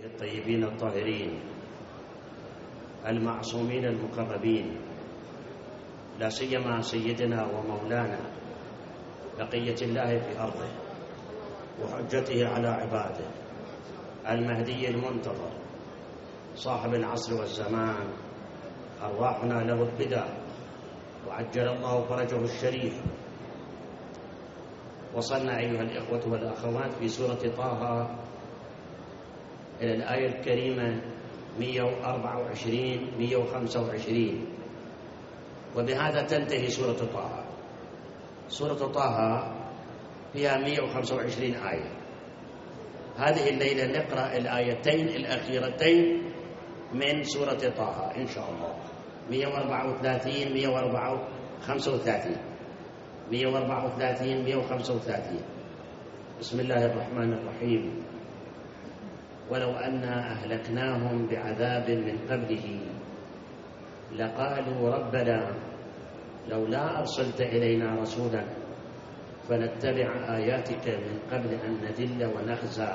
الطيبين الطاهرين المعصومين المقربين، لا سيما سيدنا ومولانا بقية الله في أرضه وحجته على عباده المهدي المنتظر صاحب العصر والزمان، أرواحنا له الفداء وعجل الله فرجه الشريف. وصلنا أيها الإخوة والأخوات في سورة طه إلى الآية الكريمة 124-125، وبهذا تنتهي سورة طه. سورة طه فيها 125 آية. هذه الليلة نقرأ الآيتين الأخيرتين من سورة طه إن شاء الله، 134-135. بسم الله الرحمن الرحيم. ولو أنا أهلكناهم بعذاب من قبله لقالوا ربنا لولا أرسلت إلينا رسولا فنتبع آياتك من قبل أن نذل ونخزى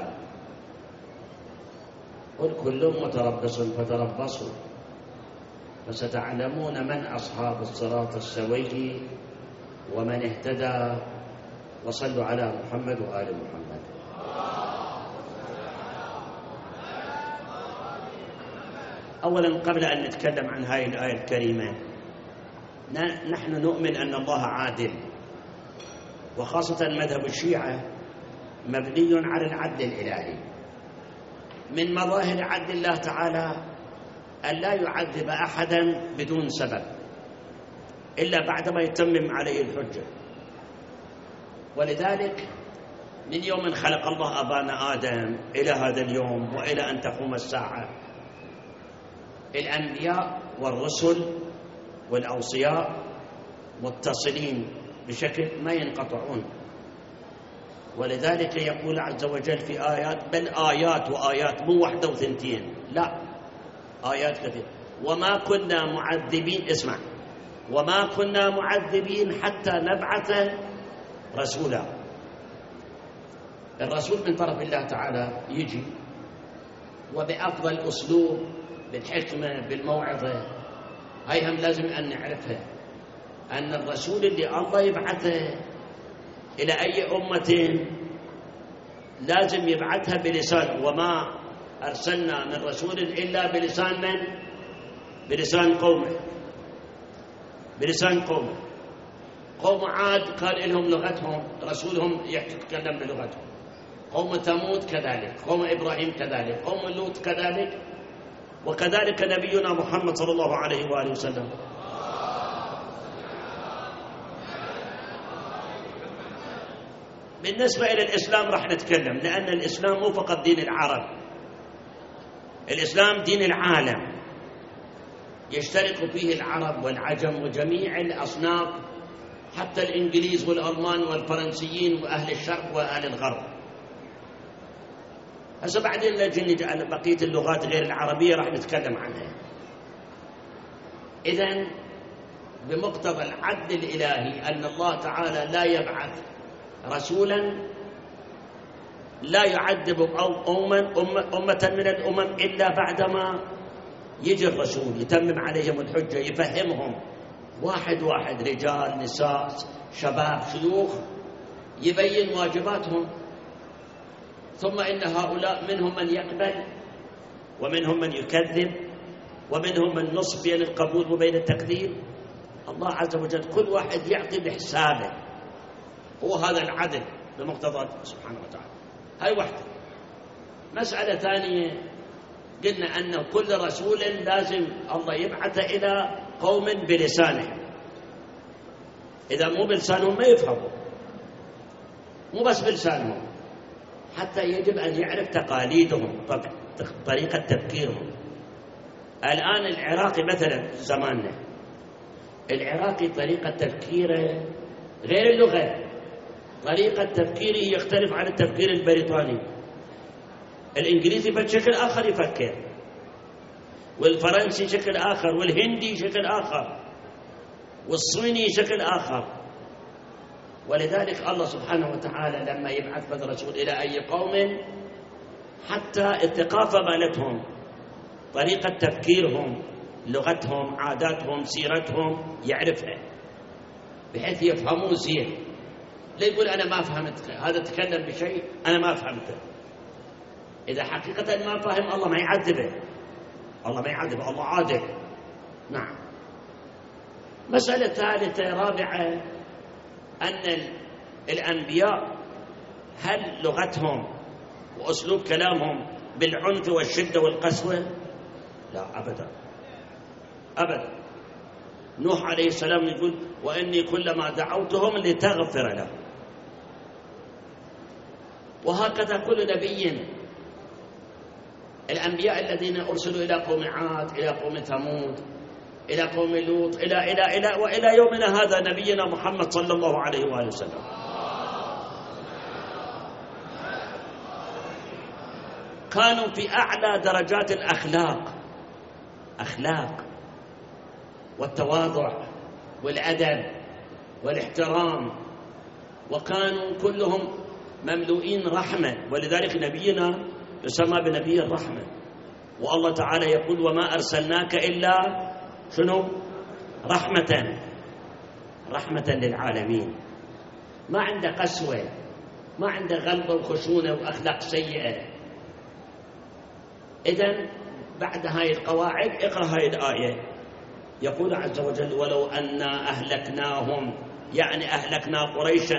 قل كل متربص فتربصوا فستعلمون من أصحاب الصراط السوي ومن اهتدى. وصلوا على محمد وآل محمد. أولا قبل أن نتكلم عن هذه الآية الكريمة، نحن نؤمن أن الله عادل، وخاصة مذهب الشيعة مبني على العدل الإلهي. من مظاهر عدل الله تعالى أن لا يعذب أحدا بدون سبب إلا بعدما يتمم عليه الحجة. ولذلك من يوم خلق الله أبانا آدم إلى هذا اليوم وإلى أن تقوم الساعة، الأنبياء والرسل والأوصياء متصلين بشكل ما ينقطعون. ولذلك يقول عز وجل في آيات، بل آيات وآيات، مو واحدة وثنتين، لا، آيات كثيرة. وما كنا معذبين، اسمع، وما كنا معذبين حتى نبعث رسولا. الرسول من طرف الله تعالى يجي وبأفضل أسلوب، بالحكمة، بالموعظة. هاي هم لازم أن نعرفها، أن الرسول اللي الله يبعثه إلى أي أمة لازم يبعثها بلسان، وما أرسلنا من رسول إلا بلسان من؟ بلسان قومه. بلسان قومه. قوم عاد قال لهم لغتهم، رسولهم يتكلم بلغتهم. قوم ثمود كذلك، قوم إبراهيم كذلك، قوم لوط كذلك، وكذلك نبينا محمد صلى الله عليه وآله وسلم. بالنسبة إلى الإسلام راح نتكلم، لأن الإسلام مو فقط دين العرب، الإسلام دين العالم، يشترك فيه العرب والعجم وجميع الأصناف، حتى الإنجليز والألمان والفرنسيين وأهل الشرق وأهل الغرب. هسه بعدين نجي على بقية اللغات غير العربية راح نتكلم عنها. إذن بمقتضى العدل الإلهي أن الله تعالى لا يبعث رسولا، لا يعذب أمة من الأمم إلا بعدما يجي الرسول يتمم عليهم الحجة، يفهمهم واحد واحد، رجال، نساء، شباب، شيوخ، يبين واجباتهم. ثم إن هؤلاء منهم من يقبل ومنهم من يكذب ومنهم من نصف بين القبول وبين التكذيب. الله عز وجل كل واحد يعطي بحسابه، هو هذا العدل بمقتضى سبحانه وتعالى. هاي واحدة. مسألة ثانية، قلنا أن كل رسول لازم الله يبعث إلى قوم بلسانه، إذا مو بلسانهم ما يفهموا، مو بس بلسانهم، حتى يجب أن يعرف تقاليدهم، طريقة تفكيرهم. الآن العراقي مثلا زماننا، العراقي طريقة تفكيره غير اللغة، طريقة تفكيره يختلف عن التفكير البريطاني. الإنجليزي بشكل آخر يفكر، والفرنسي شكل آخر، والهندي شكل آخر، والصيني شكل آخر. ولذلك الله سبحانه وتعالى لما يبعث رسول إلى أي قوم حتى الثقافة مالتهم، طريقة تفكيرهم، لغتهم، عاداتهم، سيرتهم يعرفها بحيث يفهمون زين. لا يقول أنا ما فهمت، هذا تكلم بشيء أنا ما فهمته. إذا حقيقة ما فهم الله ما يعذبه، الله ما يعذبه، الله عادل. نعم. مسألة ثالثة رابعة، أن الأنبياء هل لغتهم وأسلوب كلامهم بالعنف والشدة والقسوة؟ لا أبدا أبدا. نوح عليه السلام يقول وإني كلما دعوتهم لتغفر لهم. وهكذا كل نبي، الأنبياء الذين أرسلوا إلى قوم عاد، إلى قوم ثمود، إلى قوم لوط، إلى وإلى يومنا هذا نبينا محمد صلى الله عليه وآله وسلم، كانوا في أعلى درجات الأخلاق والتواضع والأدب والاحترام، وكانوا كلهم مملوئين رحمة. ولذلك نبينا يسمى بنبي الرحمة. والله تعالى يقول وما أرسلناك إلا شنو؟ رحمة للعالمين. ما عنده قسوة، ما عنده غلظة وخشونة وأخلاق سيئة. إذن بعد هاي القواعد اقرأ هاي الآية. يقول عز وجل ولو أنا أهلكناهم، يعني أهلكنا قريشا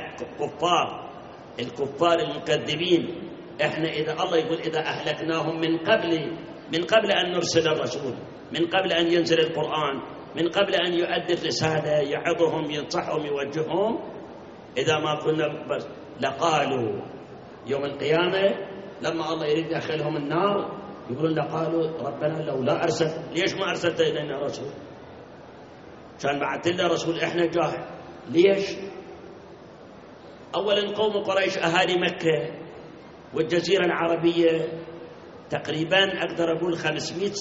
الكفار المكذبين. إحنا إذا الله يقول إذا أهلكناهم من قبل أن نرسل الرسول، من قبل أن ينزل القرآن، من قبل أن يؤدي الرسالة، يعظهم، ينصحهم، يوجههم، إذا ما كنا بس لقالوا يوم القيامة لما الله يريد يدخلهم النار يقولون لقالوا ربنا لولا أرسل، ليش ما أرسلت إلينا رسول؟ كان بعثت لنا رسول إحنا جاهل. ليش؟ أولا قوم قريش أهالي مكة والجزيرة العربية تقريبا أقدر أقول 500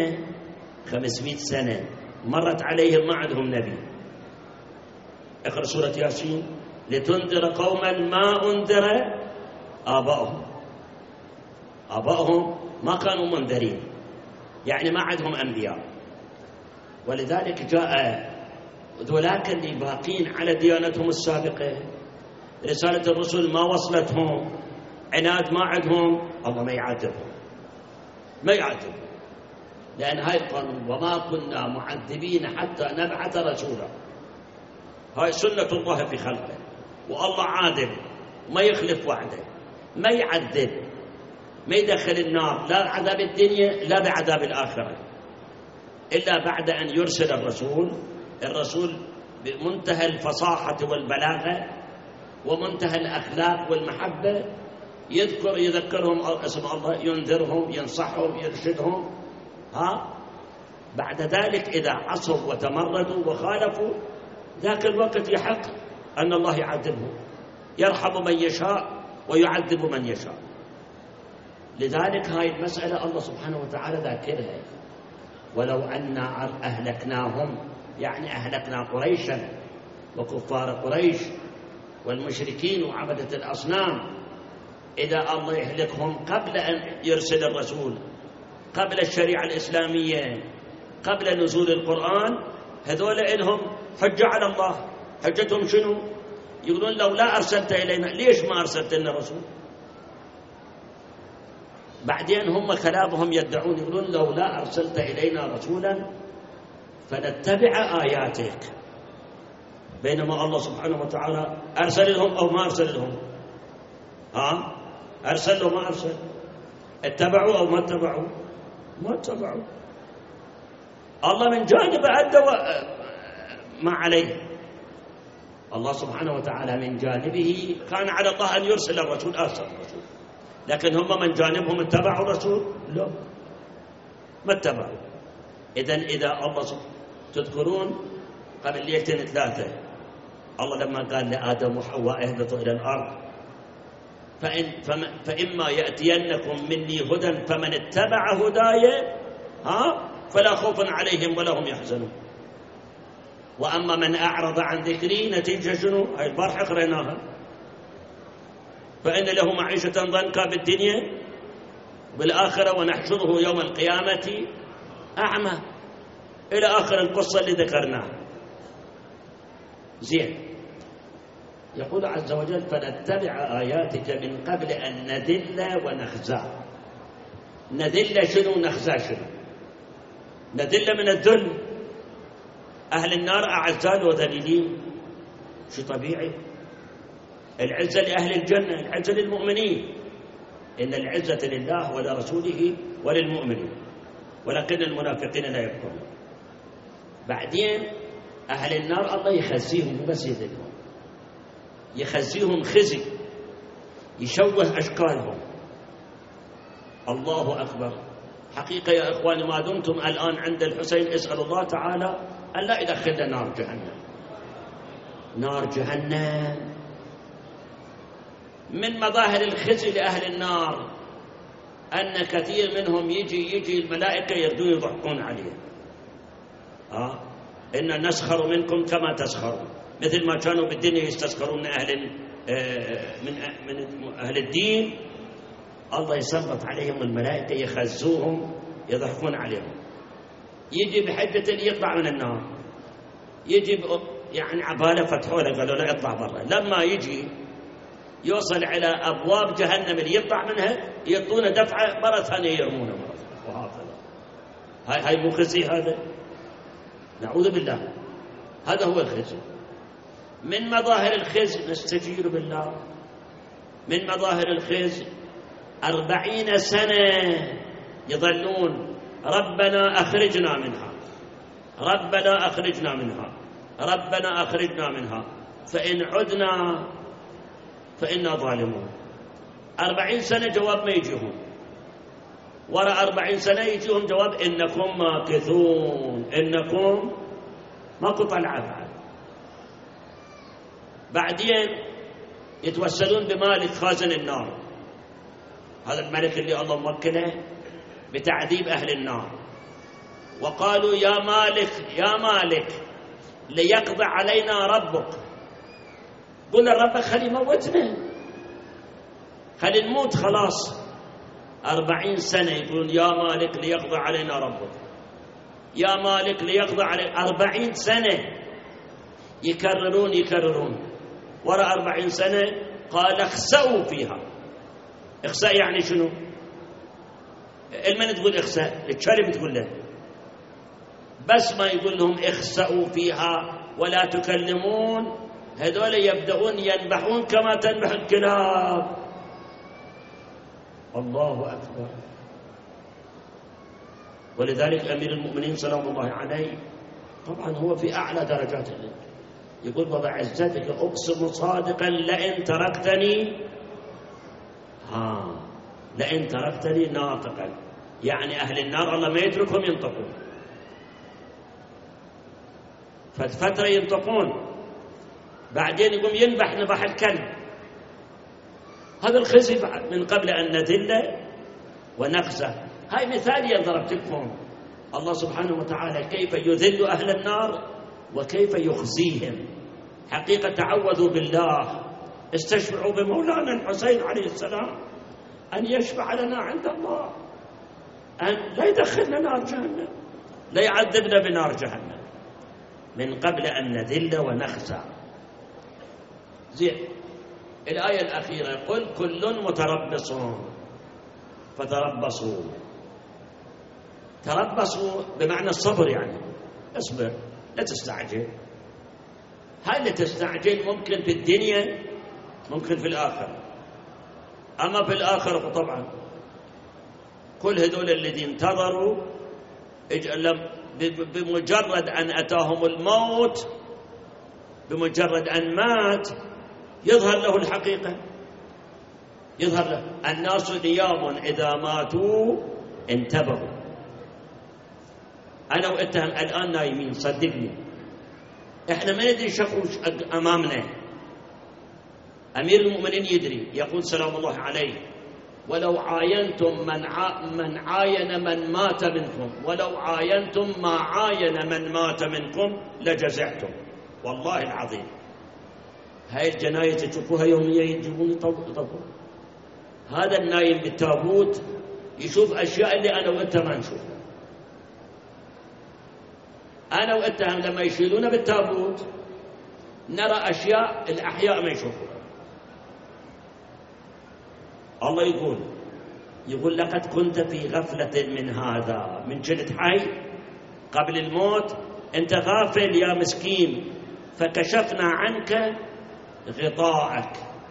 سنة مرت عليهم ما عندهم نبي. اقرأ سورة ياسين لتنذر قوما ما أنذر آباؤهم ما كانوا منذرين، يعني ما عندهم أنبياء. ولذلك جاء ذولاك اللي باقين على ديانتهم السابقة، رسالة الرسل ما وصلتهم، عناد ما عندهم، الله ما يعذبهم، لأن هاي القانون وما كنا معذبين حتى نبعث رسولا. هاي سنة الله في خلقه، والله عادل ما يخلف وعده، ما يعذب، ما يدخل النار لا عذاب الدنيا لا بعذاب الآخرة إلا بعد أن يرسل الرسول بمنتهى الفصاحة والبلاغة ومنتهى الأخلاق والمحبة، يذكرهم اسم الله، ينذرهم، ينصحهم، يرشدهم. بعد ذلك إذا عصوا وتمردوا وخالفوا ذاك الوقت يحق أن الله يعذبهم، يرحم من يشاء ويعذب من يشاء. لذلك هاي المسألة الله سبحانه وتعالى ذاكرها ولو أن أهلكناهم، يعني أهلكنا قريشا وكفار قريش والمشركين وعبدة الأصنام. إذا الله يهلكهم قبل أن يرسل الرسول، قبل الشريعة الإسلامية، قبل نزول القرآن، هذول إلهم حجة على الله. حجتهم شنو؟ يقولون لو لا أرسلت إلينا، ليش ما أرسلت لنا رسول؟ بعدين هم كلامهم يدعون يقولون لو لا أرسلت إلينا رسولا فنتبع آياتك، بينما الله سبحانه وتعالى أرسل لهم أو ما أرسل لهم؟ أرسل أو ما أرسل؟ اتبعوا أو ما اتبعوا؟ ما اتبعوا. الله من جانب أدى ما عليه. الله سبحانه وتعالى من جانبه كان على الله أن يرسل الرسول، أرسل الرسول، لكن هم من جانبهم اتبعوا الرسول؟ لا، ما اتبعوا. إذا الله تذكرون قبل ليلتين 3 الله لما قال لآدم وحواء اهبطوا إلى الأرض فإما يأتينكم مني هدى فمن اتبع هداي فلا خوف عليهم ولا هم يحزنون، وأما من أعرض عن ذكري نتيجة شنو؟ هاي البارحة قريناها، فإن له معيشة ضنكا بالدنيا بالآخرة ونحشره يوم القيامة أعمى، إلى آخر القصة اللي ذكرناها. زين، يقول عز وجل فنتبع آياتك من قبل أن نذل ونخزى. نذل شنو؟ نخزى شنو؟ نذل من الذل، أهل النار أعزال وذليلين، شو طبيعي. العزة لأهل الجنة، العزة للمؤمنين، إن العزة لله ولرسوله وللمؤمنين، ولكن المنافقين لا يفقهون. بعدين أهل النار الله يخزيهم، بس يذلهم، يخزيهم خزي، يشوه أشكالهم. الله أكبر. حقيقة يا إخواني ما دمتم الآن عند الحسين اسأل الله تعالى أن لا يدخلنا نار جهنم. نار جهنم من مظاهر الخزي لأهل النار أن كثير منهم يجي الملائكة يردون يضحكون عليه. إن نسخر منكم كما تسخرون، مثل ما كانوا بالدنيا يستسخرون من أهل الدين، الله يسلط عليهم الملائكة يخزوهم يضحكون عليهم. يجي بحجة اللي يطلع من النار، يجي يعني عبالة فتحوا له قالوا لا يطلع برا، لما يجي يوصل على أبواب جهنم اللي يطلع منها يعطونه دفعة مرة ثانية يرمونه مرة ثانية، وهكذا. هاي مو خزي هذا؟ نعوذ بالله، هذا هو الخزي. من مظاهر الخزي نستجير بالله، من مظاهر الخزي 40 سنة يظلون ربنا أخرجنا منها، ربنا أخرجنا منها، ربنا أخرجنا منها، فإن عدنا فإنا ظالمون. 40 سنة جواب ما يجيهم، وراء 40 سنة يجيهم جواب إنكم ماكثون، إنكم ماكو طلعة بعد. بعدين يتوسلون بمالك خازن النار، هذا الملك اللي الله موكله بتعذيب أهل النار، وقالوا يا مالك يا مالك ليقضي علينا ربك. قلنا ربك خلي موتنا، خلي نموت خلاص. 40 سنة يقولون يا مالك ليقضي علينا ربك، يا مالك ليقضي علينا. 40 سنة يكررون. وراء 40 سنة قال اخسأوا فيها. اخسأ يعني شنو؟ المن تقول اخسأ؟ الكلب تقول له، بس ما يقول لهم اخسأوا فيها ولا تكلمون. هذول يبدأون ينبحون كما تنبح الكلاب. الله أكبر. ولذلك أمير المؤمنين سلام الله عليه طبعا هو في أعلى درجات العلم، يقول وبعزتك أقسم صادقا لئن تركتني لئن تركتني ناطقا، يعني أهل النار الله ما يتركهم ينطقون، فترة ينطقون، بعدين يقوم ينبح نبح الكلب. هذا الخزي بعد من قبل أن نذل ونخزى. هاي مثالية ضربت لكم الله سبحانه وتعالى كيف يذل أهل النار وكيف يخزيهم. حقيقة تعوذوا بالله، استشفعوا بمولانا الحسين عليه السلام أن يشفع لنا عند الله، أن لا يدخلنا نار جهنم، لا يعذبنا بنار جهنم من قبل أن نذل ونخزى. زين، الآية الأخيرة قل كل متربص فتربصوا. تربصوا بمعنى الصبر، يعني اصبر لا تستعجل. هاي اللي تستعجل ممكن في الدنيا ممكن في الآخرة، أما في الآخرة طبعا كل هذول الذين انتظروا بمجرد أن أتاهم الموت، بمجرد أن مات يظهر له الحقيقة، يظهر له. الناس نيام إذا ماتوا انتبهوا. أنا وأنت الآن نايمين صدقني، إحنا ما ندري شكو أمامنا. أمير المؤمنين يدري، يقول سلام الله عليه ولو عاينتم من عاين من مات منكم، ولو عاينتم ما عاين من مات منكم لجزعتم. والله العظيم هاي الجناية تشوفوها يوميا يجيبون يطبقوا. هذا النايم بالتابوت يشوف أشياء اللي أنا وأنت ما نشوفها. أنا وأنت لما يشيلون بالتابوت نرى أشياء الأحياء ما يشوفوها. الله يقول لقد كنت في غفلة من هذا، من كنت حي قبل الموت أنت غافل يا مسكين، فكشفنا عنك غطاءك.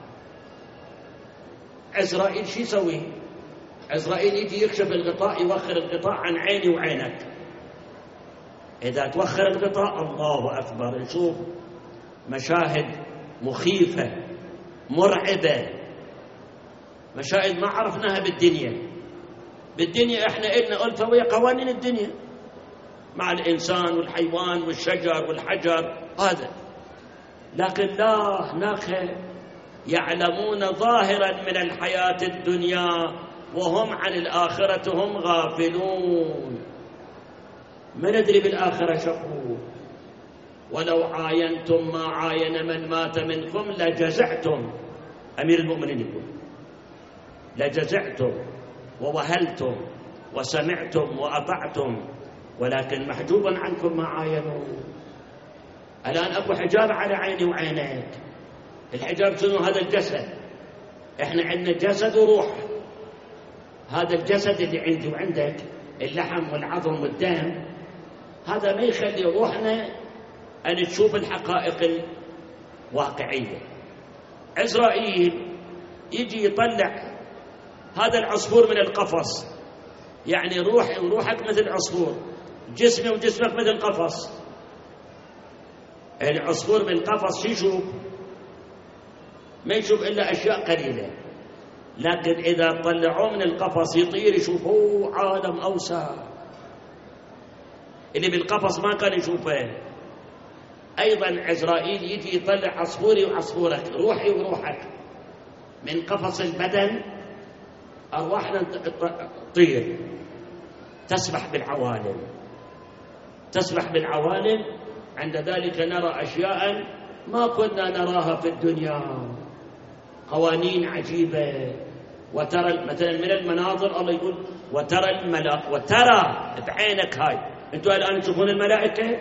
عزرائيل شو يسوي؟ عزرائيل يجي يكشف الغطاء، يوخر الغطاء عن عيني وعينك. إذا توخر الغطاء الله أكبر نشوف مشاهد مخيفة مرعبة، مشاهد ما عرفناها بالدنيا إحنا إلنا ألفة ويا قوانين الدنيا مع الإنسان والحيوان والشجر والحجر هذا، لكن لا، هناك يعلمون ظاهرا من الحياة الدنيا وهم عن الآخرة هم غافلون. ما ندري بالآخرة شقوا. ولو عاينتم ما عاين من مات منكم لجزعتم. أمير المؤمنين يقول لجزعتم ووهلتم وسمعتم وأطعتم، ولكن محجوبا عنكم ما عاينوا. الآن أكو حجاب على عيني وعينيك. الحجاب شنو؟ هذا الجسد. إحنا عندنا جسد وروح. هذا الجسد اللي عندي وعندك، اللحم والعظم والدم، هذا ما يخلي روحنا أن تشوف الحقائق الواقعية. عزرائيل يجي يطلع هذا العصفور من القفص، يعني روحي وروحك مثل عصفور، جسمي وجسمك مثل قفص. العصفور بالقفص شو يشوف؟ ما يشوف إلا أشياء قليلة، لكن إذا طلعوه من القفص يطير يشوف عالم أوسع اللي بالقفص ما كان يشوفه. أيضا عزرائيل يجي يطلع عصفوري وعصفورك، روحي وروحك من قفص البدن، أرواحنا تطير تسبح بالعوالم. عند ذلك نرى أشياء ما كنا نراها في الدنيا، قوانين عجيبة. وترى مثلا من المناظر الله يقول وترى الملائكة، وترى بعينك هاي. أنتوا الآن تشوفون الملائكة؟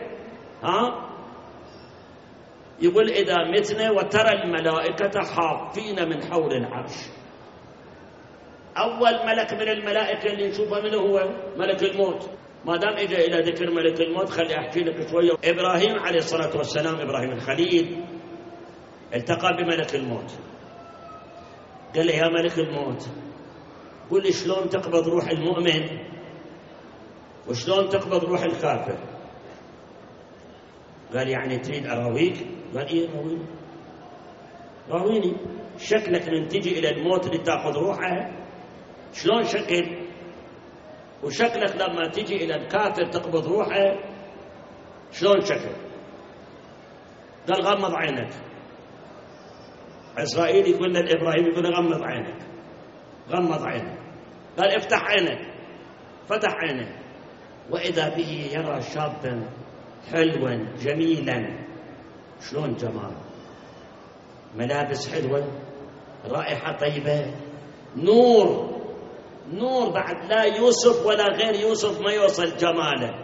يقول إذا متنا وترى الملائكة حافين من حول العرش. أول ملك من الملائكة اللي نشوفه منه هو ملك الموت. ما دام إجا إلى ذكر ملك الموت خلي أحكي لك شوية. إبراهيم عليه الصلاة والسلام، إبراهيم الخليل، التقى بملك الموت. قال له يا ملك الموت، قل لي شلون تقبض روح المؤمن وشلون تقبض روح الكافر؟ قال يعني تريد أراويك؟ قال إيه راويني شكلك من تجي إلى الموت لتأخذ روحه شلون شكل، وشكلك لما تجي إلى الكافر تقبض روحه شلون شكل. قال غمض عينك. عزرائيل يقول لإبراهيم، يقول غمض عينك. قال افتح عينك. فتح عينه، وإذا به يرى شابا حلوا جميلا. شلون جمال؟ ملابس حلوة، رائحة طيبة، نور بعد لا يوسف ولا غير يوسف ما يوصل جماله.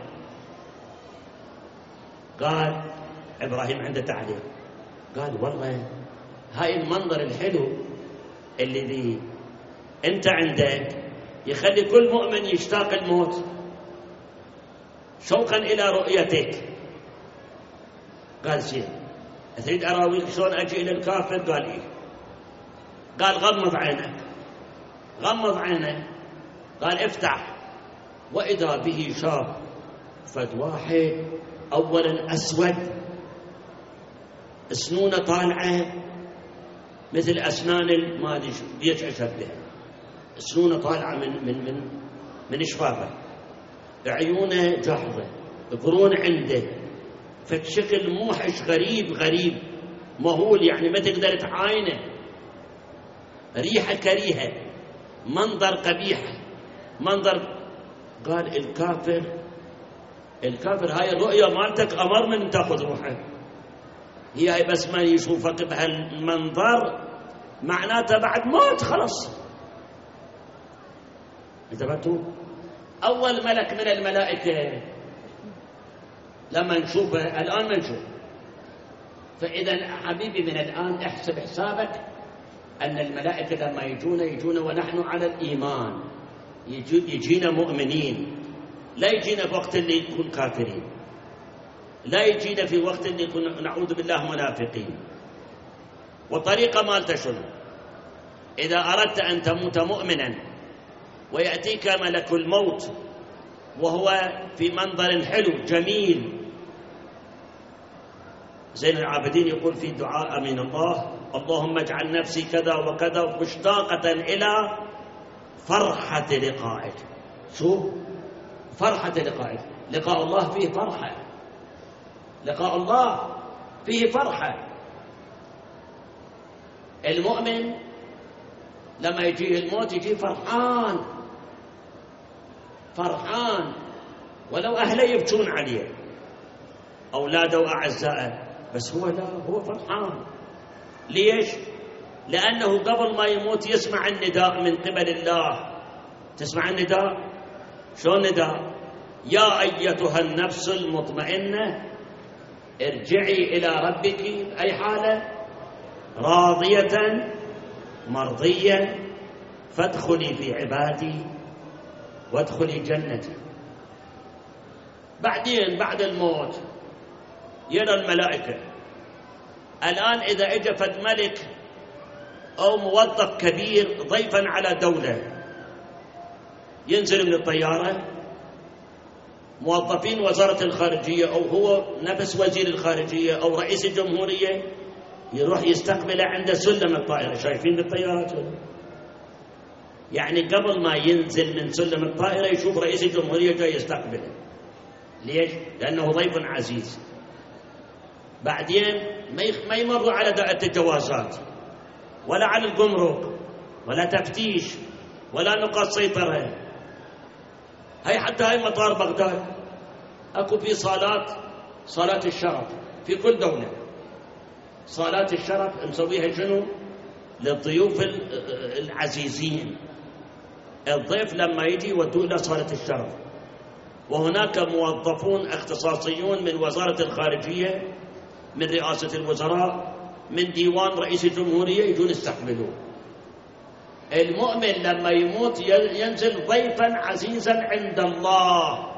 قال إبراهيم عنده تعليق، قال والله هاي المنظر الحلو اللي أنت عندك يخلي كل مؤمن يشتاق الموت شوقا إلى رؤيتك. قال زين، تريد أراويك شلون أجي إلى الكافر؟ قال إيه. قال غمض عينك. قال افتح، وإذا به شاب فد واحد، أولا أسود، سنونه طالعة مثل أسنان ما أدري ليش أشبهها، سنونه طالعة من شفافه، عيونه جحظة، قرون عنده، فشكل موحش غريب مهول، يعني ما تقدر تعاينه، ريحة كريهة، منظر قبيح، منظر. قال الكافر هاي الرؤية مالتك أمر من تأخذ روحه، هي بس ما يشوفك بهالمنظر معناته بعد موت خلص. انتبهتوا؟ أول ملك من الملائكة لما نشوفه الآن ما نشوف. فإذا حبيبي من الآن احسب حسابك أن الملائكة لما يجون ونحن على الإيمان، يجينا مؤمنين، لا يجينا في وقت اللي يكون كافرين، لا يجينا في وقت اللي يكون نعوذ بالله منافقين. وطريقة مالته شنو؟ إذا أردت أن تموت مؤمنا ويأتيك ملك الموت وهو في منظر حلو جميل، زين العابدين يقول في دعاء من الله: اللهم اجعل نفسي كذا وكذا مشتاقة إلى فرحة لقائك. شو فرحة لقائك؟ لقاء الله فيه فرحة، لقاء الله فيه فرحة. المؤمن لما يجيه الموت يجي فرحان فرحان، ولو أهله يبكون عليه أولاده وأعزائه، بس هو لا، هو فرحان. ليش؟ لأنه قبل ما يموت يسمع النداء من قبل الله. تسمع النداء؟ شو النداء؟ يا أيتها النفس المطمئنة ارجعي إلى ربك، أي حالة؟ راضية مرضية فادخلي في عبادي وادخلي جنتي. بعدين بعد الموت يرى الملائكة. الآن إذا اجى فد ملك أو موظف كبير ضيفا على دولة، ينزل من الطيارة، موظفين وزارة الخارجية أو هو نفس وزير الخارجية أو رئيس الجمهورية، يروح يستقبله عند سلم الطائرة. شايفين بالطيارات؟ يعني قبل ما ينزل من سلم الطائرة يشوف رئيس الجمهورية جاي يستقبله. ليش؟ لأنه ضيف عزيز. بعدين ما يمروا على دائرة الجوازات ولا على الجمرك ولا تفتيش ولا نقاط سيطرة. هاي حتى هاي مطار بغداد اكو في صالات الشرف في كل دولة. صالات الشرف نسويها شنو؟ للضيوف العزيزين. الضيف لما يجي يودوه إلى صالة الشرف، وهناك موظفون اختصاصيون من وزارة الخارجية، من رئاسة الوزراء، من ديوان رئيس الجمهورية، يجون يستقبلوه. المؤمن لما يموت ينزل ضيفا عزيزا عند الله.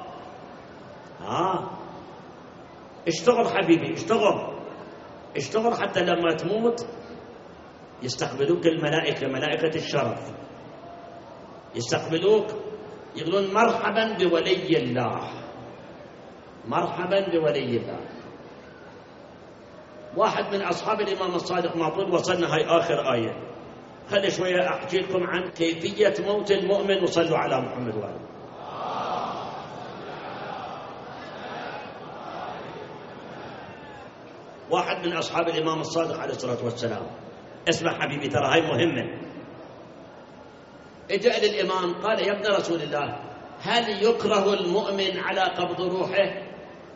اشتغل حبيبي، اشتغل حتى لما تموت يستقبلوك الملائكة، ملائكة الشرف يستقبلوك، يقولون مرحبا بولي الله، مرحبا بولي الله. واحد من أصحاب الإمام الصادق معطول، وصلنا هاي آخر آية، خلي شوية أحكي لكم عن كيفية موت المؤمن، وصلوا على محمد وآله. واحد من أصحاب الإمام الصادق عليه الصلاة والسلام، اسمع حبيبي ترى هاي مهمة، اجأ للإمام قال: يا ابن رسول الله، هل يكره المؤمن على قبض روحه؟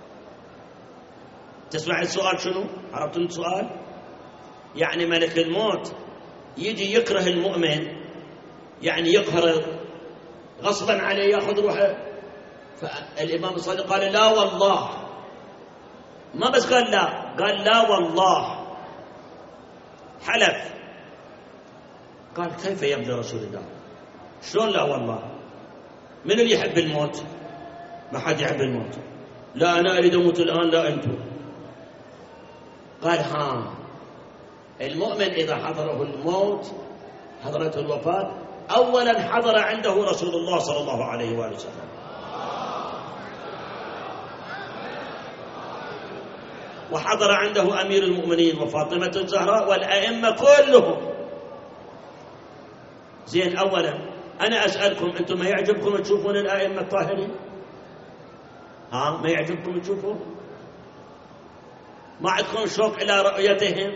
تسمع السؤال شنو؟ عرفتم السؤال؟ يعني ملك الموت يجي يكره المؤمن، يعني يقهر غصبا عليه ياخذ روحه. فالإمام الصادق قال: لا والله. ما بس قال لا، قال لا والله، حلف. قال: كيف يا ابن رسول الله؟ شلون لا والله؟ من اللي يحب الموت؟ ما حد يحب الموت. لا أنا أريد أموت الآن، لا أنتم. قال: المؤمن إذا حضره الموت، حضرته الوفاة، أولا حضر عنده رسول الله صلى الله عليه وآله وسلم، وحضر عنده أمير المؤمنين وفاطمة الزهراء والأئمة كلهم. زين، أولا أنا أسألكم، أنتم ما يعجبكم تشوفون الأئمة الطاهرين؟ ما يعجبكم تشوفوا؟ ما عندكم شوق إلى رؤيتهم؟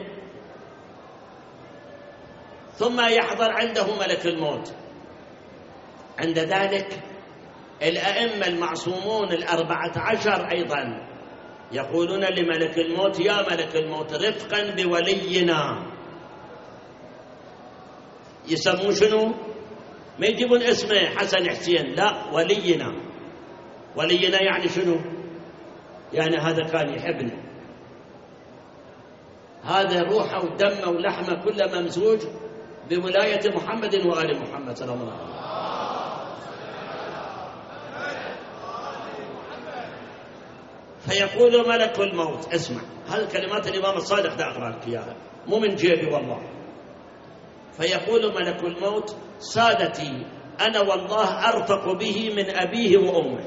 ثم يحضر عنده ملك الموت. عند ذلك الأئمة المعصومون 14 أيضا يقولون لملك الموت: يا ملك الموت، رفقا بولينا. يسمون شنو؟ ما يجيبون اسمه حسن حسين، لا، ولينا. ولينا يعني شنو؟ يعني هذا كان يحبنا، هذا روحه ودمه ولحمه كله ممزوج بولاية محمد وآل محمد صلى الله عليه وسلم. فيقول ملك الموت، اسمع هذه كلمات الإمام الصادق، ده أقرأ لك إياها مو من جيبي والله. فيقول ملك الموت: سادتي أنا والله أرفق به من أبيه وأمه.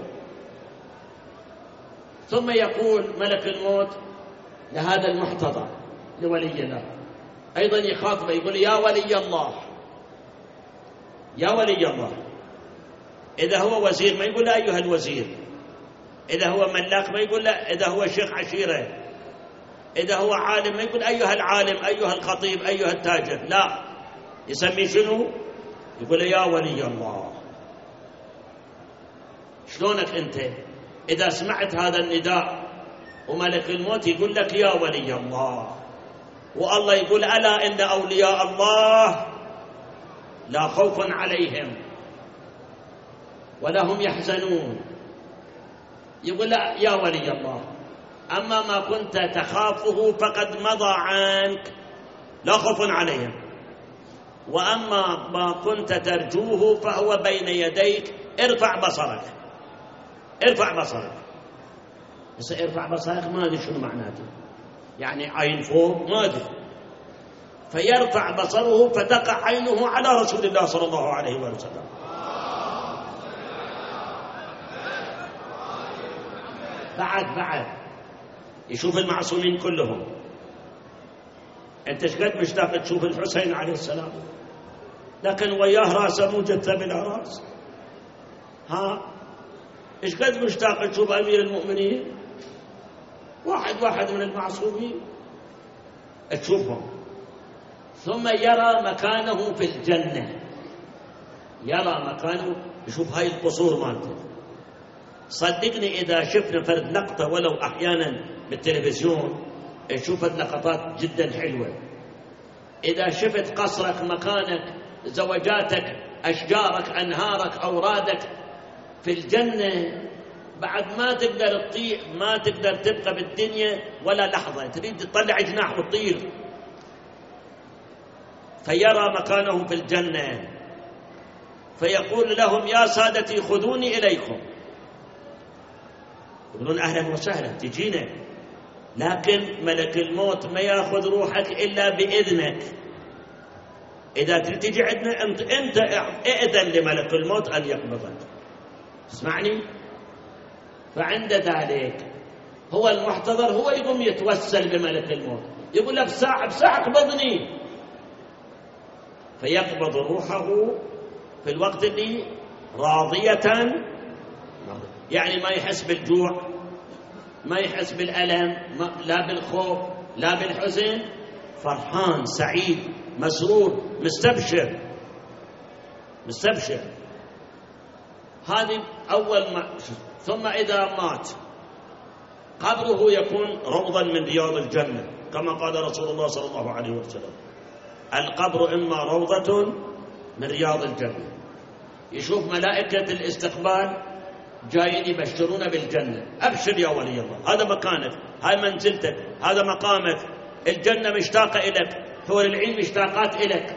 ثم يقول ملك الموت لهذا المحتضر لولي الله، أيضا يخاطبه يقول: يا ولي الله، يا ولي الله. إذا هو وزير ما يقول أيها الوزير، إذا هو ملاك ما يقول لا، إذا هو شيخ عشيرة، إذا هو عالم ما يقول أيها العالم، أيها الخطيب، أيها التاجر، لا، يسمي شنو؟ يقول يا ولي الله. شلونك أنت إذا سمعت هذا النداء وملك الموت يقول لك يا ولي الله، والله يقول: ألا إن أولياء الله لا خوف عليهم ولا هم يحزنون. يقول: لا يا ولي الله، أما ما كنت تخافه فقد مضى عنك لا خوف عليهم، وأما ما كنت ترجوه فهو بين يديك، ارفع بصرك، ارفع بصرك. بس ارفع بصرك ما أدري شنو معناته، يعني عين فوق ما أدري. فيرفع بصره فتقع عينه على رسول الله صلى الله عليه وسلم. بعد يشوف المعصومين كلهم. انت ايش قد مشتاق تشوف الحسين عليه السلام، لكن وياه راسه مو جثه بلا راس. ايش قد مشتاق تشوف امير المؤمنين، واحد من المعصومين تشوفهم. ثم يرى مكانه في الجنه، يرى مكانه، يشوف هاي القصور مالته. صدقني إذا شفنا فرد لقطة ولو أحيانا بالتلفزيون، شوفت لقطات جدا حلوة. إذا شفت قصرك، مكانك، زوجاتك، أشجارك، أنهارك، أورادك في الجنة، بعد ما تقدر تطير، ما تقدر تبقى بالدنيا ولا لحظة، تريد تطلع جناح وتطير. فيرى مكانه في الجنة، فيقول لهم: يا سادتي خذوني إليكم. يقولون: أهلا وسهلا، تجينا، لكن ملك الموت ما يأخذ روحك إلا بإذنك. إذا تجي عندنا أنت إذن لملك الموت أن يقبضك. اسمعني. فعند ذلك هو المحتضر هو يقوم يتوسل بملك الموت، يقول له: بساعة اقبضني. فيقبض روحه في الوقت اللي راضية، يعني ما يحس بالجوع، ما يحس بالألم، لا بالخوف لا بالحزن، فرحان سعيد مسرور مستبشر. هذه أول ما. ثم إذا مات قبره يكون روضا من رياض الجنة، كما قال رسول الله صلى الله عليه وسلم: القبر إما روضة من رياض الجنة. يشوف ملائكة الاستقبال جايين يبشرون بالجنة: أبشر يا ولي الله، هذا مكانك، هاي منزلتك، هذا مقامك، الجنة مشتاقة إليك، حور العين مشتاقات إليك.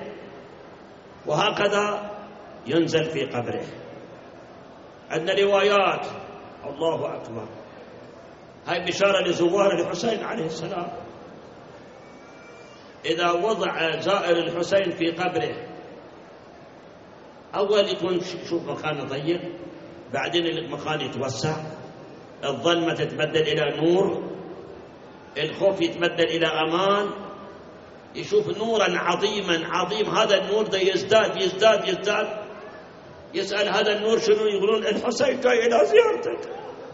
وهكذا ينزل في قبره. عندنا روايات، الله أكبر، هاي بشارة لزوار الحسين عليه السلام. إذا وضع زائر الحسين في قبره، أول يكون شوف مكانه ضيق، بعدين المكان يتوسع، الظلمة تتبدل إلى نور، الخوف يتبدل إلى أمان، يشوف نورا عظيم. هذا النور ده يزداد. يسأل: هذا النور شنو؟ يقولون: الحسين جاي إلى زيارتك.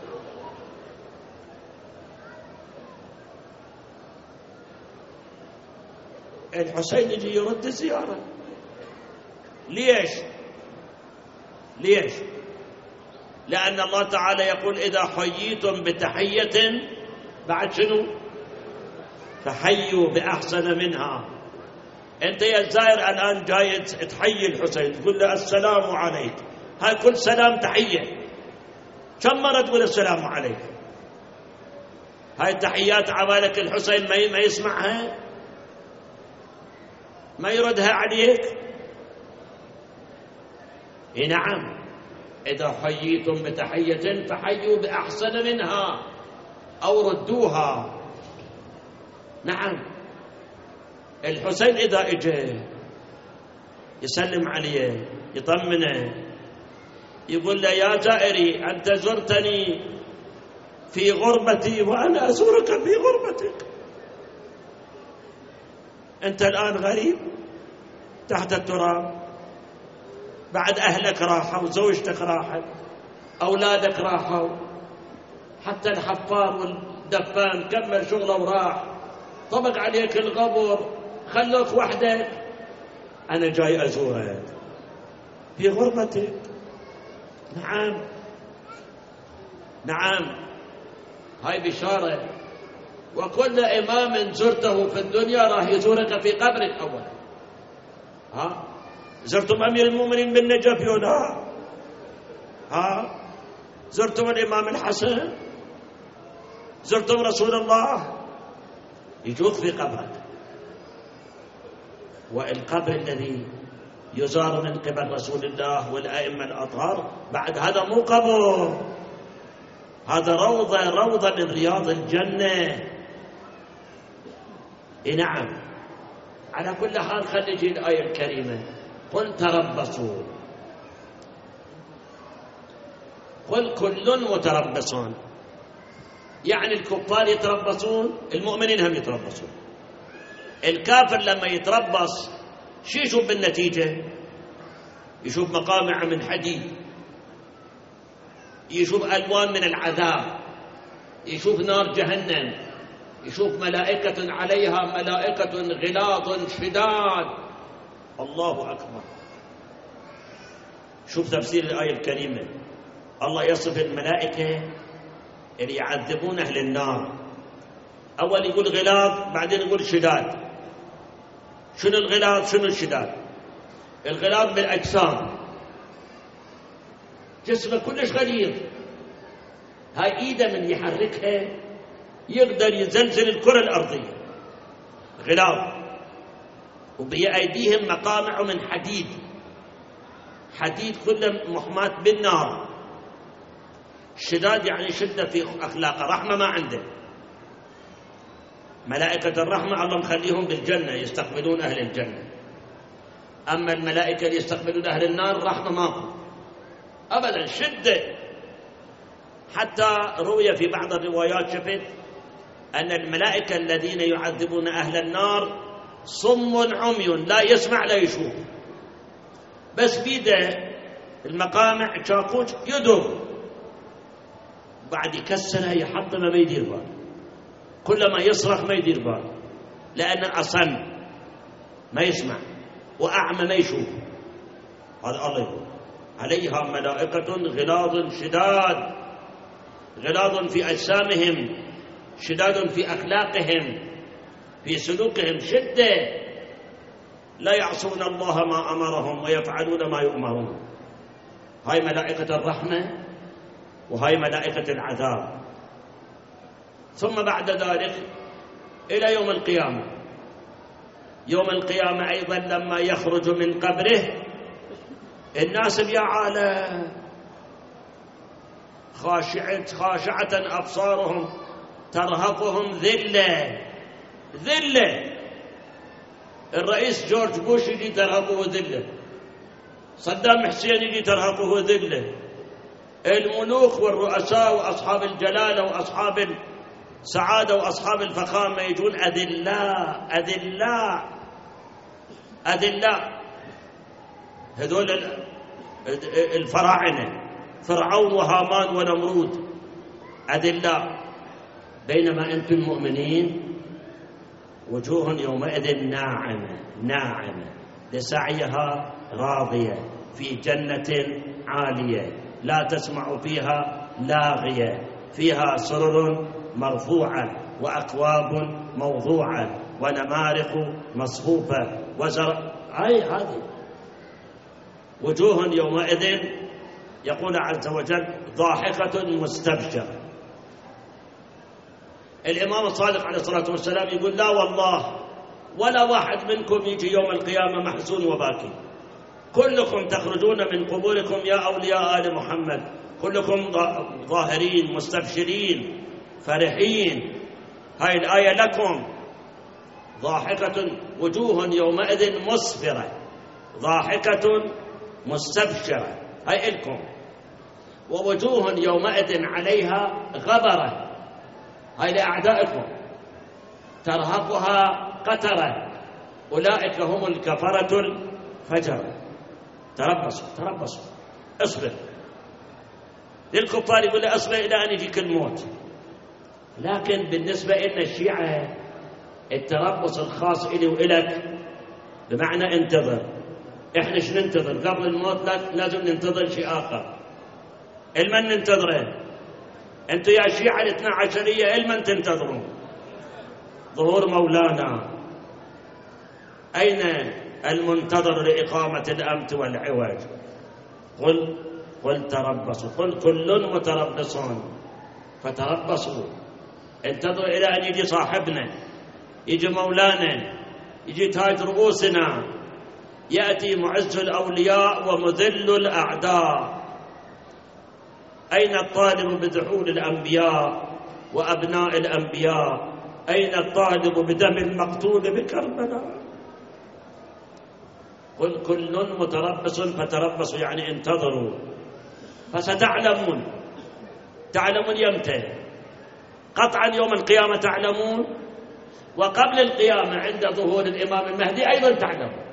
الحسين يجي يرد الزيارة. ليش؟ لأن الله تعالى يقول: إذا حييتم بتحية بعد شنو؟ فحيوا بأحسن منها أنت يا الزائر الآن جاي تحيي الحسين، تقول له السلام عليك، هاي كل سلام تحية. كم مرة تقول السلام عليك؟ هاي تحيات عبالك الحسين ما يسمعها، ما يردها عليك؟ نعم، إذا حييتم بتحية فحيوا بأحسن منها أو ردوها. نعم، الحسين إذا إجى يسلم عليه يطمنه، يقول له يا زائري أنت زرتني في غربتي وأنا أزورك في غربتك. أنت الآن غريب تحت التراب، بعد أهلك راحوا، زوجتك راحت، أولادك راحوا، حتى الحفار والدفان كمل شغله وراح، طبق عليك القبر، خلوك وحدك. أنا جاي أزورك في غربتك. نعم نعم، هاي بشارة. وكل إمام زرته في الدنيا راح يزورك في قبرك أولا. زرتم أمير المؤمنين بالنجف يولا؟ زرتم الإمام الحسن؟ زرتم رسول الله؟ يجوك في قبرك. والقبر الذي يزار من قبل رسول الله والأئمة الأطهار بعد هذا مو قبر، هذا روضة من رياض الجنة. نعم. على كل حال خلي نجي الآية الكريمة، قل تربصوا، قل كل متربصون، يعني الكفار يتربصون، المؤمنين هم يتربصون. الكافر لما يتربص شو يشوف بالنتيجة؟ يشوف مقامع من حديد، يشوف ألوان من العذاب، يشوف نار جهنم، يشوف ملائكة عليها ملائكة غلاظ شداد. الله أكبر. شوف تفسير الآية الكريمة، الله يصف الملائكة اللي يعذبون أهل النار، أول يقول غلاظ بعدين يقول شداد. شنو الغلاظ شنو الشداد؟ الغلاظ بالأجسام، جسمه كلش غليظ، هاي إيده من يحركها يقدر يزلزل الكرة الأرضية، غلاظ. وبأيديهم مقامع من حديد، حديد كله محماة بالنار. شداد يعني شدة في أخلاقه، رحمة ما عنده. ملائكة الرحمة الله مخليهم بالجنة يستقبلون أهل الجنة، أما الملائكة اللي يستقبلون أهل النار رحمة ماكو أبدا، شدة. حتى روي في بعض الروايات شفت أن الملائكة الذين يعذبون أهل النار صم عمي، لا يسمع لا يشوف، بس بيده المقامع شاقوش يدور، بعد يكسرها يحطمها ما يدير بال، كلما يصرخ ما يدير بال، لأنه أصم ما يسمع وأعمى ما يشوف. هذا الله يقول عليها ملائكة غلاظ شداد، غلاظ في أجسامهم، شداد في أخلاقهم، في سلوكهم شدة، لا يعصون الله ما أمرهم ويفعلون ما يؤمرون. هاي ملائكة الرحمة وهاي ملائكة العذاب. ثم بعد ذلك إلى يوم القيامة، يوم القيامة أيضا لما يخرج من قبره الناس يا عالم خاشعة أبصارهم ترهقهم ذلة. الرئيس جورج بوش يجي ترهقه ذلة، صدام حسين يجي ترهقه ذلة، الملوك والرؤساء وأصحاب الجلالة وأصحاب السعادة وأصحاب الفخامة يجون أذلاء. هذول الفراعنة، فرعون وهامان ونمرود أذلاء، بينما أنتم المؤمنين وجوه يومئذ ناعمة لسعيها راضية في جنة عالية لا تسمع فيها لاغية، فيها سرر مرفوعة وأكواب موضوعة ونمارق مصفوفة وزرع. هذه وجوه يومئذ يقول عز وجل ضاحكة مستبشرة. الإمام الصادق عليه الصلاة والسلام يقول لا والله ولا واحد منكم يجي يوم القيامة محزون وباكي، كلكم تخرجون من قبوركم يا أولياء آل محمد، كلكم ظاهرين مستبشرين فرحين. هاي الآية لكم. ضاحكة وجوه يومئذ مسفرة، ضاحكة مستبشرة، هاي لكم. ووجوه يومئذ عليها غبرة، هاي لأعدائكم، ترهقها قترة، أولئك هم الكفرة الفجرة. تربصوا اصبر. للكفار يقول لي اصبر إلى أن يجيك الموت. لكن بالنسبة إلى الشيعة التربص الخاص إلي وإلك بمعنى انتظر. إحنا شو ننتظر قبل الموت؟ لازم ننتظر شيء آخر. المن ننتظره؟ أنتوا يا شيعة الاثنى عشرية المن تنتظرون؟ ظهور مولانا. أين المنتظر لإقامة الأمت والعوج؟ قل تربصوا، قل كل متربصون فتربصوا. انتظروا إلى أن يجي صاحبنا، يجي مولانا، يجي تاج رؤوسنا، يأتي معز الأولياء ومذل الأعداء. أين الطالب بدخول الأنبياء وأبناء الأنبياء؟ أين الطالب بدم المقتول بكربلاء؟ قل كل متربص فتربصوا، يعني انتظروا فستعلمون. تعلمون يمتى؟ قطعا يوم القيامة تعلمون، وقبل القيامة عند ظهور الإمام المهدي أيضا تعلمون،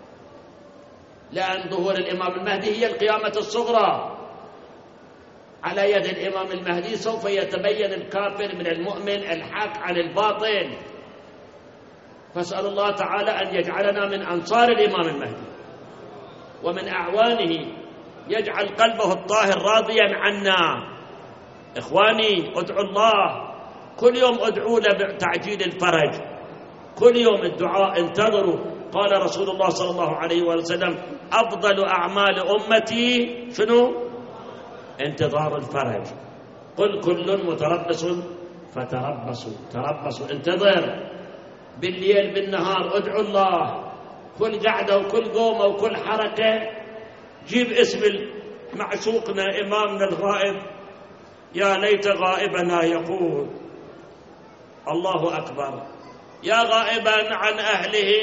لأن ظهور الإمام المهدي هي القيامة الصغرى. على يد الإمام المهدي سوف يتبين الكافر من المؤمن، الحق عن الباطل. فاسأل الله تعالى أن يجعلنا من أنصار الإمام المهدي ومن أعوانه، يجعل قلبه الطاهر راضيا عنا. إخواني ادعوا الله كل يوم، ادعوا له بتعجيل الفرج، كل يوم الدعاء. انتظروا. قال رسول الله صلى الله عليه وسلم أفضل أعمال أمتي شنو؟ انتظار الفرج. قل كل متربص فتربصوا. تربصوا، انتظر بالليل بالنهار، ادعوا الله. كل قعدة وكل قومة وكل حركة جيب اسم معشوقنا إمامنا الغائب. يا ليت غائبنا يقول الله أكبر. يا غائبا عن أهله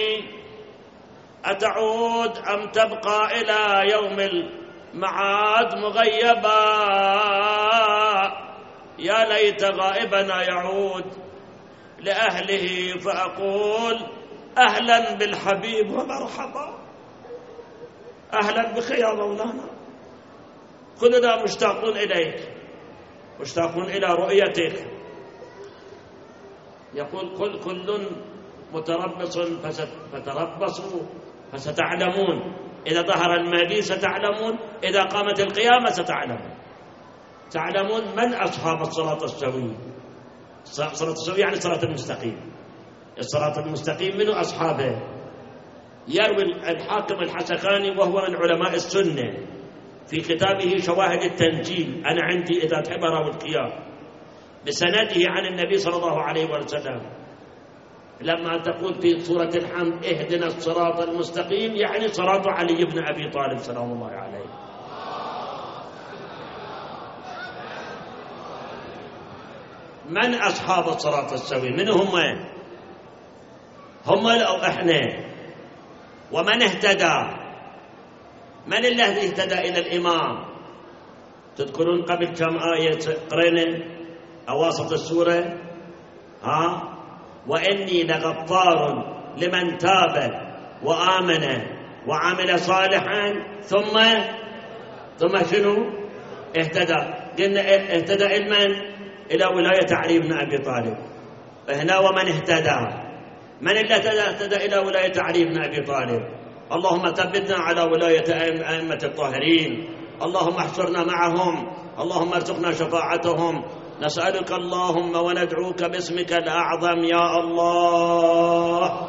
أتعود أم تبقى إلى يوم المعاد مغيبا؟ يا ليت غائبنا يعود لأهله فأقول أهلا بالحبيب ومرحبا. أهلا بك يا مولانا، كلنا مشتاقون إليك، مشتاقون إلى رؤيتك. يقول كل متربص فتربصوا فستعلمون. إذا ظهر المهدي ستعلمون، إذا قامت القيامة ستعلمون. تعلمون من أصحاب الصراط السوي. الصراط السوي يعني الصراط المستقيم. الصراط المستقيم من أصحابه؟ يروي الحاكم الحسكاني وهو من علماء السنة في كتابه شواهد التنجيل، أنا عندي إذا تحب أراوي القيام، بسنده عن النبي صلى الله عليه وسلم لما تقول في سورة الحمد اهدنا الصراط المستقيم، يعني صراط علي بن أبي طالب سلام الله عليه. من أصحاب الصراط السوي؟ من هم أو إحنا؟ ومن اهتدى؟ من الذي اهتدى إلى الإمام؟ تذكرون قبل كم آية قرينا أواسط السورة؟ وإني لغفار لمن تاب وآمن وعمل صالحا ثم شنو؟ اهتدى. قلنا اهتدى إلى ولاية علي بن أبي طالب. هنا ومن اهتدى، من الذي اهتدى إلى ولاية علي بن أبي طالب؟ اللهم ثبتنا على ولاية أئمة الطاهرين، اللهم احشرنا معهم، اللهم ارزقنا شفاعتهم، نسألك اللهم وندعوك باسمك الأعظم يا الله.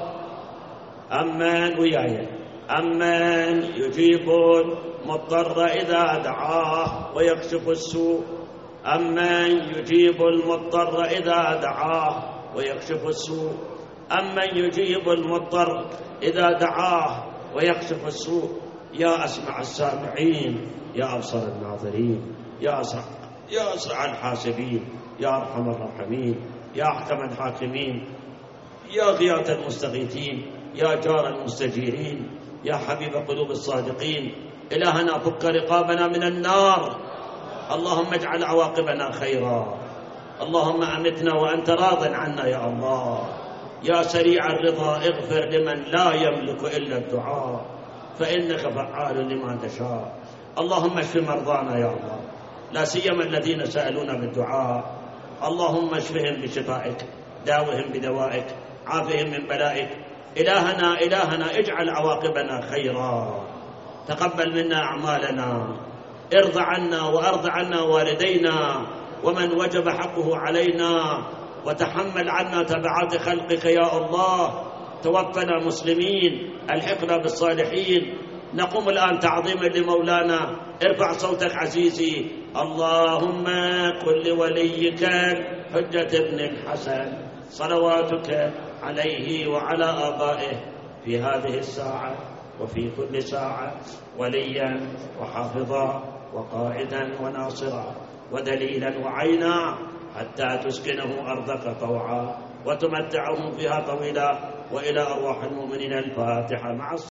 أمن يجيب المضطر إذا دعاه ويكشف السوء. أمن يجيب المضطر إذا دعاه ويكشف السوء. أمن يجيب المضطر إذا دعاه ويكشف السوء. يا أسمع السامعين، يا أبصر الناظرين، يا أسرع الحاسبين، يا أرحم الراحمين، يا أحكم الحاكمين، يا غياث المستغيثين، يا جار المستجيرين، يا حبيب قلوب الصادقين. إلهنا فك رقابنا من النار، اللهم اجعل عواقبنا خيرا. اللهم أمتنا وأنت راض عنا يا الله. يا سريع الرضا اغفر لمن لا يملك إلا الدعاء، فإنك فعال لما تشاء. اللهم اشف مرضانا يا الله، لا سيما الذين سألونا بالدعاء. اللهم اشفهم بشفائك، داوهم بدوائك، عافهم من بلائك. إلهنا اجعل عواقبنا خيرا. تقبل منا أعمالنا، ارض عنا وارض عنا والدينا ومن وجب حقه علينا، وتحمل عنا تبعات خلقك يا الله. توفنا مسلمين، الحقنا بالصالحين. نقوم الآن تعظيما لمولانا. ارفع صوتك عزيزي. اللهم قل لوليك حجة ابن الحسن صلواتك عليه وعلى آبائه في هذه الساعة وفي كل ساعة وليا وحافظا وقائدا وناصرا ودليلا وعينا، حتى تسكنه أرضك طوعا وتمتعهم فيها طويلا. وإلى أرواح المؤمنين الفاتحة مع